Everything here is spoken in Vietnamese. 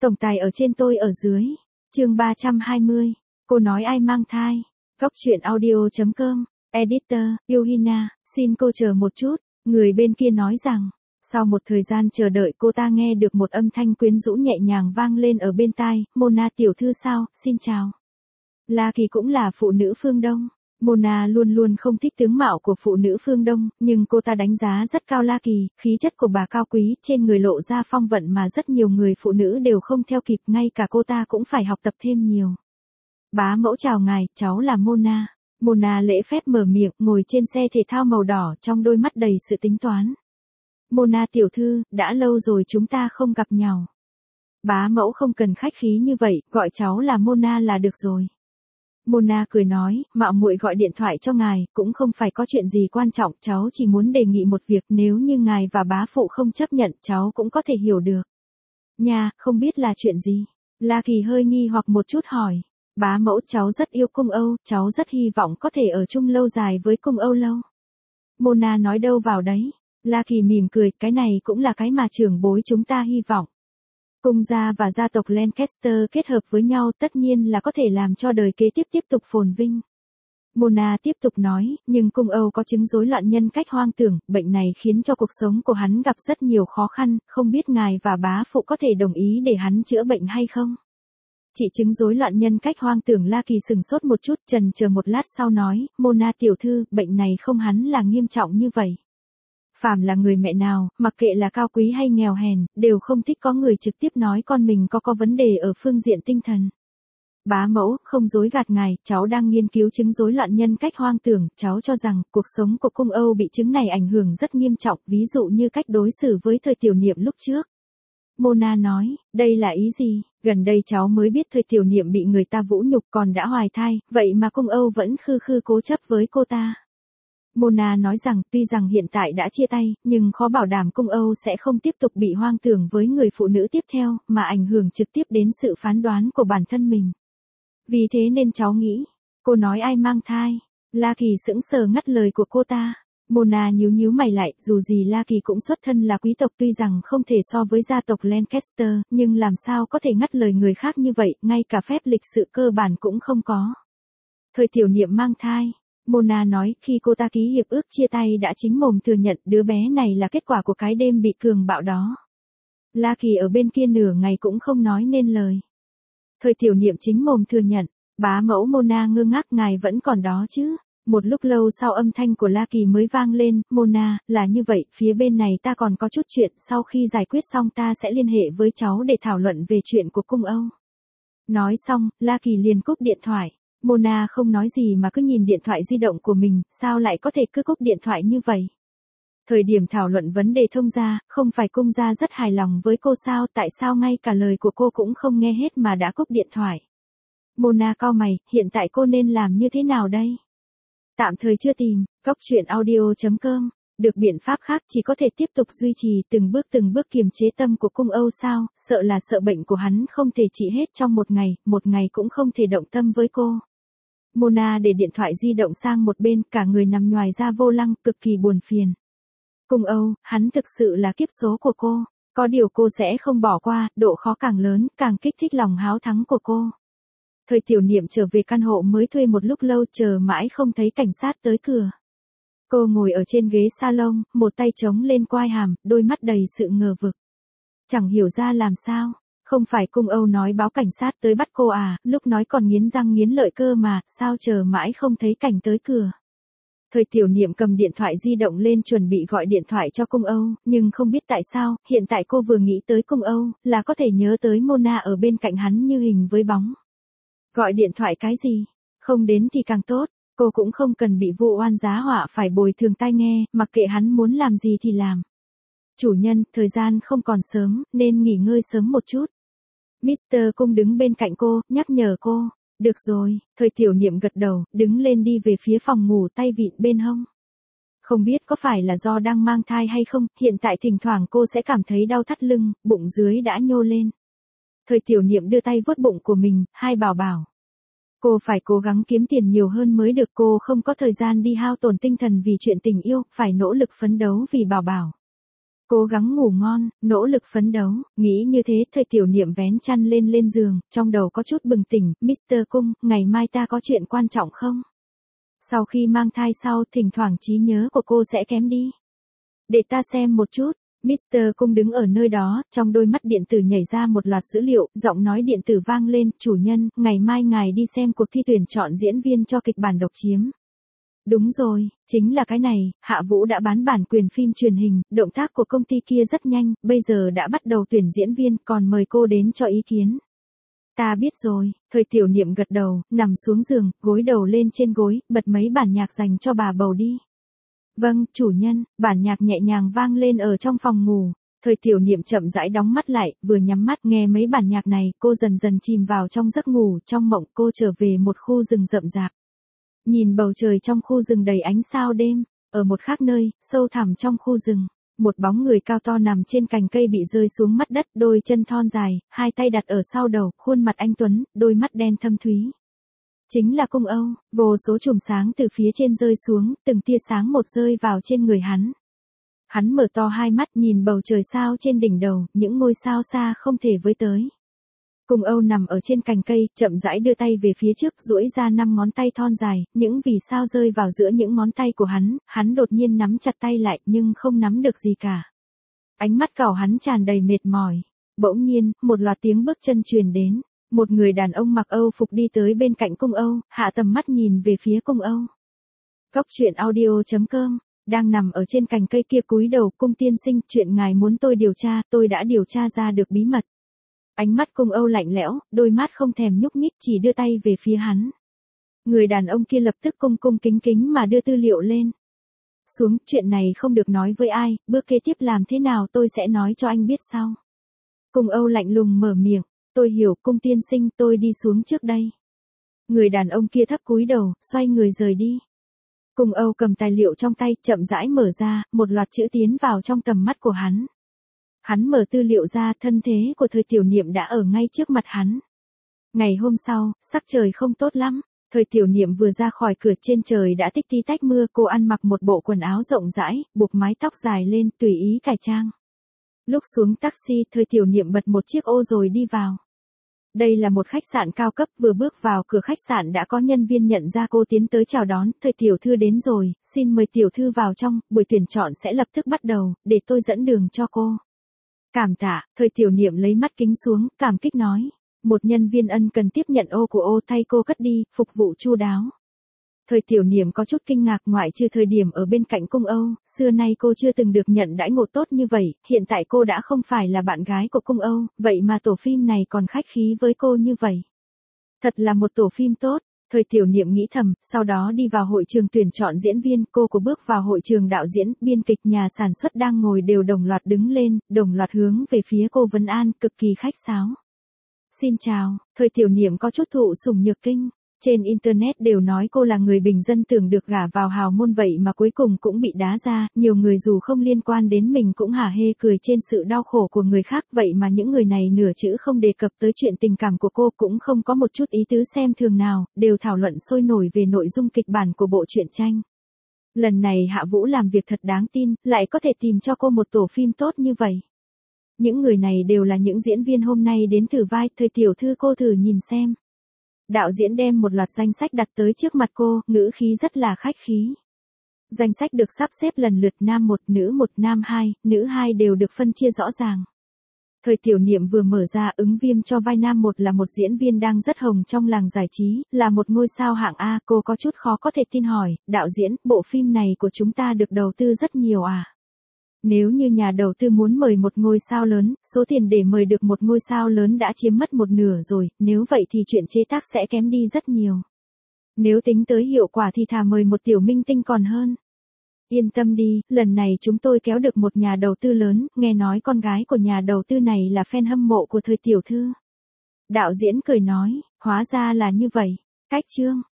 Tổng tài ở trên tôi ở dưới. Chương 320. Cô nói ai mang thai. Góc truyện audio.com. Editor, Yuhina, xin cô chờ một chút. Người bên kia nói rằng, sau một thời gian chờ đợi cô ta nghe được một âm thanh quyến rũ nhẹ nhàng vang lên ở bên tai. Mona tiểu thư sao, xin chào. La Kỳ cũng là phụ nữ phương Đông. Mona luôn luôn không thích tướng mạo của phụ nữ phương Đông, nhưng cô ta đánh giá rất cao La Kỳ, khí chất của bà cao quý, trên người lộ ra phong vận mà rất nhiều người phụ nữ đều không theo kịp, ngay cả cô ta cũng phải học tập thêm nhiều. Bá mẫu chào ngài, cháu là Mona. Mona lễ phép mở miệng, ngồi trên xe thể thao màu đỏ, trong đôi mắt đầy sự tính toán. Mona tiểu thư, đã lâu rồi chúng ta không gặp nhau. Bá mẫu không cần khách khí như vậy, gọi cháu là Mona là được rồi. Mona cười nói, mạo muội gọi điện thoại cho ngài, cũng không phải có chuyện gì quan trọng, cháu chỉ muốn đề nghị một việc, nếu như ngài và bá phụ không chấp nhận, cháu cũng có thể hiểu được. Nha, không biết là chuyện gì? La Kỳ hơi nghi hoặc một chút hỏi. Bá mẫu, cháu rất yêu cung Âu, cháu rất hy vọng có thể ở chung lâu dài với cung Âu lâu. Mona nói đâu vào đấy. La Kỳ mỉm cười, cái này cũng là cái mà trưởng bối chúng ta hy vọng. Cung gia và gia tộc Lancaster kết hợp với nhau tất nhiên là có thể làm cho đời kế tiếp tục phồn vinh. Mona tiếp tục nói, nhưng cung Âu có chứng rối loạn nhân cách hoang tưởng, bệnh này khiến cho cuộc sống của hắn gặp rất nhiều khó khăn, không biết ngài và bá phụ có thể đồng ý để hắn chữa bệnh hay không? Chị chứng rối loạn nhân cách hoang tưởng. La Kỳ sừng sốt một chút, chần chờ một lát sau nói, Mona tiểu thư, bệnh này không hắn là nghiêm trọng như vậy. Phàm là người mẹ nào, mặc kệ là cao quý hay nghèo hèn, đều không thích có người trực tiếp nói con mình có vấn đề ở phương diện tinh thần. Bá mẫu, không dối gạt ngài, cháu đang nghiên cứu chứng rối loạn nhân cách hoang tưởng, cháu cho rằng, cuộc sống của cung Âu bị chứng này ảnh hưởng rất nghiêm trọng, ví dụ như cách đối xử với thời tiểu niệm lúc trước. Mona nói, đây là ý gì? Gần đây cháu mới biết thời tiểu niệm bị người ta vũ nhục còn đã hoài thai, vậy mà cung Âu vẫn khư cố chấp với cô ta. Mona nói rằng, tuy rằng hiện tại đã chia tay, nhưng khó bảo đảm cung Âu sẽ không tiếp tục bị hoang tưởng với người phụ nữ tiếp theo, mà ảnh hưởng trực tiếp đến sự phán đoán của bản thân mình. Vì thế nên cháu nghĩ, cô nói ai mang thai? La Kỳ sững sờ ngắt lời của cô ta. Mona nhíu mày lại, dù gì La Kỳ cũng xuất thân là quý tộc, tuy rằng không thể so với gia tộc Lancaster, nhưng làm sao có thể ngắt lời người khác như vậy, ngay cả phép lịch sự cơ bản cũng không có. Thời tiểu niệm mang thai. Mona nói, khi cô ta ký hiệp ước chia tay đã chính mồm thừa nhận đứa bé này là kết quả của cái đêm bị cường bạo đó. La Kỳ ở bên kia nửa ngày cũng không nói nên lời. Thời tiểu niệm chính mồm thừa nhận, bá mẫu. Mona ngơ ngác, ngài vẫn còn đó chứ? Một lúc lâu sau âm thanh của La Kỳ mới vang lên, Mona, là như vậy, phía bên này ta còn có chút chuyện, sau khi giải quyết xong ta sẽ liên hệ với cháu để thảo luận về chuyện của cung Âu. Nói xong, La Kỳ liền cúp điện thoại. Mona không nói gì mà cứ nhìn điện thoại di động của mình, sao lại có thể cứ cúp điện thoại như vậy? Thời điểm thảo luận vấn đề thông gia, không phải cung gia rất hài lòng với cô sao, tại sao ngay cả lời của cô cũng không nghe hết mà đã cúp điện thoại? Mona cau mày, hiện tại cô nên làm như thế nào đây? Tạm thời chưa tìm. Góc truyện audio.com. Được biện pháp khác, chỉ có thể tiếp tục duy trì từng bước kiềm chế tâm của cung Âu sao, sợ bệnh của hắn không thể trị hết trong một ngày cũng không thể động tâm với cô. Mona để điện thoại di động sang một bên, cả người nằm nhoài ra vô lăng, cực kỳ buồn phiền. Cung Âu, hắn thực sự là kiếp số của cô, có điều cô sẽ không bỏ qua, độ khó càng lớn, càng kích thích lòng háo thắng của cô. Thời tiểu niệm trở về căn hộ mới thuê một lúc lâu, chờ mãi không thấy cảnh sát tới cửa. Cô ngồi ở trên ghế salon, một tay chống lên quai hàm, đôi mắt đầy sự ngờ vực. Chẳng hiểu ra làm sao, không phải cung Âu nói báo cảnh sát tới bắt cô à, lúc nói còn nghiến răng nghiến lợi cơ mà, sao chờ mãi không thấy cảnh tới cửa. Thời tiểu niệm cầm điện thoại di động lên chuẩn bị gọi điện thoại cho cung Âu, nhưng không biết tại sao, hiện tại cô vừa nghĩ tới cung Âu, là có thể nhớ tới Mona ở bên cạnh hắn như hình với bóng. Gọi điện thoại cái gì? Không đến thì càng tốt, cô cũng không cần bị vụ oan giá họa phải bồi thường tai nghe, mặc kệ hắn muốn làm gì thì làm. Chủ nhân, thời gian không còn sớm, nên nghỉ ngơi sớm một chút. Mr. Cung đứng bên cạnh cô, nhắc nhở cô. Được rồi, thời tiểu niệm gật đầu, đứng lên đi về phía phòng ngủ, tay vịn bên hông. Không biết có phải là do đang mang thai hay không, hiện tại thỉnh thoảng cô sẽ cảm thấy đau thắt lưng, bụng dưới đã nhô lên. Thời tiểu niệm đưa tay vuốt bụng của mình, hai bảo. Cô phải cố gắng kiếm tiền nhiều hơn mới được, cô không có thời gian đi hao tổn tinh thần vì chuyện tình yêu, phải nỗ lực phấn đấu vì bảo. Cố gắng ngủ ngon, nỗ lực phấn đấu, nghĩ như thế thời tiểu niệm vén chăn lên giường, trong đầu có chút bừng tỉnh, Mr. Cung, ngày mai ta có chuyện quan trọng không? Sau khi mang thai sau, thỉnh thoảng trí nhớ của cô sẽ kém đi. Để ta xem một chút. Mr. Cung đứng ở nơi đó, trong đôi mắt điện tử nhảy ra một loạt dữ liệu, giọng nói điện tử vang lên, chủ nhân, ngày mai ngài đi xem cuộc thi tuyển chọn diễn viên cho kịch bản độc chiếm. Đúng rồi, chính là cái này, Hạ Vũ đã bán bản quyền phim truyền hình, động tác của công ty kia rất nhanh, bây giờ đã bắt đầu tuyển diễn viên, còn mời cô đến cho ý kiến. Ta biết rồi, thời tiểu niệm gật đầu, nằm xuống giường, gối đầu lên trên gối, bật mấy bản nhạc dành cho bà bầu đi. Vâng, chủ nhân, bản nhạc nhẹ nhàng vang lên ở trong phòng ngủ. Thời tiểu niệm chậm rãi đóng mắt lại, vừa nhắm mắt nghe mấy bản nhạc này, cô dần dần chìm vào trong giấc ngủ, trong mộng cô trở về một khu rừng rậm rạp. Nhìn bầu trời trong khu rừng đầy ánh sao đêm, ở một khác nơi, sâu thẳm trong khu rừng, một bóng người cao to nằm trên cành cây bị rơi xuống mặt đất, đôi chân thon dài, hai tay đặt ở sau đầu, khuôn mặt anh tuấn, đôi mắt đen thâm thúy. Chính là Cung Âu, vô số chùm sáng từ phía trên rơi xuống, từng tia sáng một rơi vào trên người hắn. Hắn mở to hai mắt nhìn bầu trời sao trên đỉnh đầu, những ngôi sao xa không thể với tới. Cung Âu nằm ở trên cành cây, chậm rãi đưa tay về phía trước, duỗi ra 5 ngón tay thon dài, những vì sao rơi vào giữa những ngón tay của hắn đột nhiên nắm chặt tay lại nhưng không nắm được gì cả. Ánh mắt cào hắn tràn đầy mệt mỏi. Bỗng nhiên, một loạt tiếng bước chân truyền đến. Một người đàn ông mặc Âu phục đi tới bên cạnh Cung Âu, hạ tầm mắt nhìn về phía Cung Âu. Cốc truyện audio.com, đang nằm ở trên cành cây kia cúi đầu, Cung tiên sinh, chuyện ngài muốn tôi điều tra, tôi đã điều tra ra được bí mật. Ánh mắt Cung Âu lạnh lẽo, đôi mắt không thèm nhúc nhích, chỉ đưa tay về phía hắn. Người đàn ông kia lập tức cung cung kính kính mà đưa tư liệu lên. Xuống, chuyện này không được nói với ai, bước kế tiếp làm thế nào tôi sẽ nói cho anh biết sau. Cung Âu lạnh lùng mở miệng. Tôi hiểu, Cung tiên sinh, tôi đi xuống trước đây. Người đàn ông kia thấp cúi đầu, xoay người rời đi. Cung Âu cầm tài liệu trong tay, chậm rãi mở ra, một loạt chữ tiến vào trong tầm mắt của hắn. Hắn mở tư liệu ra, thân thế của thời tiểu niệm đã ở ngay trước mặt hắn. Ngày hôm sau, sắc trời không tốt lắm. Thời tiểu niệm vừa ra khỏi cửa, trên trời đã tích tí tách mưa, cô ăn mặc một bộ quần áo rộng rãi, buộc mái tóc dài lên, tùy ý cải trang. Lúc xuống taxi, thời tiểu niệm bật một chiếc ô rồi đi vào. Đây là một khách sạn cao cấp, vừa bước vào cửa khách sạn đã có nhân viên nhận ra cô tiến tới chào đón, thời tiểu thư đến rồi, xin mời tiểu thư vào trong, buổi tuyển chọn sẽ lập tức bắt đầu, để tôi dẫn đường cho cô. Cảm tạ, thời tiểu niệm lấy mắt kính xuống, cảm kích nói. Một nhân viên ân cần tiếp nhận ô của ô thay cô cất đi, phục vụ chu đáo. Thời tiểu niệm có chút kinh ngạc, ngoại trừ thời điểm ở bên cạnh Cung Âu, xưa nay cô chưa từng được nhận đãi ngộ tốt như vậy, hiện tại cô đã không phải là bạn gái của Cung Âu, vậy mà tổ phim này còn khách khí với cô như vậy. Thật là một tổ phim tốt, thời tiểu niệm nghĩ thầm, sau đó đi vào hội trường tuyển chọn diễn viên, cô của bước vào hội trường đạo diễn, biên kịch, nhà sản xuất đang ngồi đều đồng loạt đứng lên, đồng loạt hướng về phía cô vấn an, cực kỳ khách sáo. Xin chào, thời tiểu niệm có chút thụ sủng nhược kinh. Trên Internet đều nói cô là người bình dân tưởng được gả vào hào môn vậy mà cuối cùng cũng bị đá ra, nhiều người dù không liên quan đến mình cũng hả hê cười trên sự đau khổ của người khác, vậy mà những người này nửa chữ không đề cập tới chuyện tình cảm của cô, cũng không có một chút ý tứ xem thường nào, đều thảo luận sôi nổi về nội dung kịch bản của bộ truyện tranh. Lần này Hạ Vũ làm việc thật đáng tin, lại có thể tìm cho cô một tổ phim tốt như vậy. Những người này đều là những diễn viên hôm nay đến thử vai, thời tiểu thư cô thử nhìn xem. Đạo diễn đem một loạt danh sách đặt tới trước mặt cô, ngữ khí rất là khách khí. Danh sách được sắp xếp lần lượt nam 1, nữ 1, nam 2, nữ 2 đều được phân chia rõ ràng. Thời tiểu niệm vừa mở ra, ứng viên cho vai nam 1 là một diễn viên đang rất hồng trong làng giải trí, là một ngôi sao hạng A, cô có chút khó có thể tin hỏi, đạo diễn, bộ phim này của chúng ta được đầu tư rất nhiều à? Nếu như nhà đầu tư muốn mời một ngôi sao lớn, số tiền để mời được một ngôi sao lớn đã chiếm mất một nửa rồi, nếu vậy thì chuyện chế tác sẽ kém đi rất nhiều. Nếu tính tới hiệu quả thì thà mời một tiểu minh tinh còn hơn. Yên tâm đi, lần này chúng tôi kéo được một nhà đầu tư lớn, nghe nói con gái của nhà đầu tư này là fan hâm mộ của thời tiểu thư. Đạo diễn cười nói, hóa ra là như vậy. Cách chương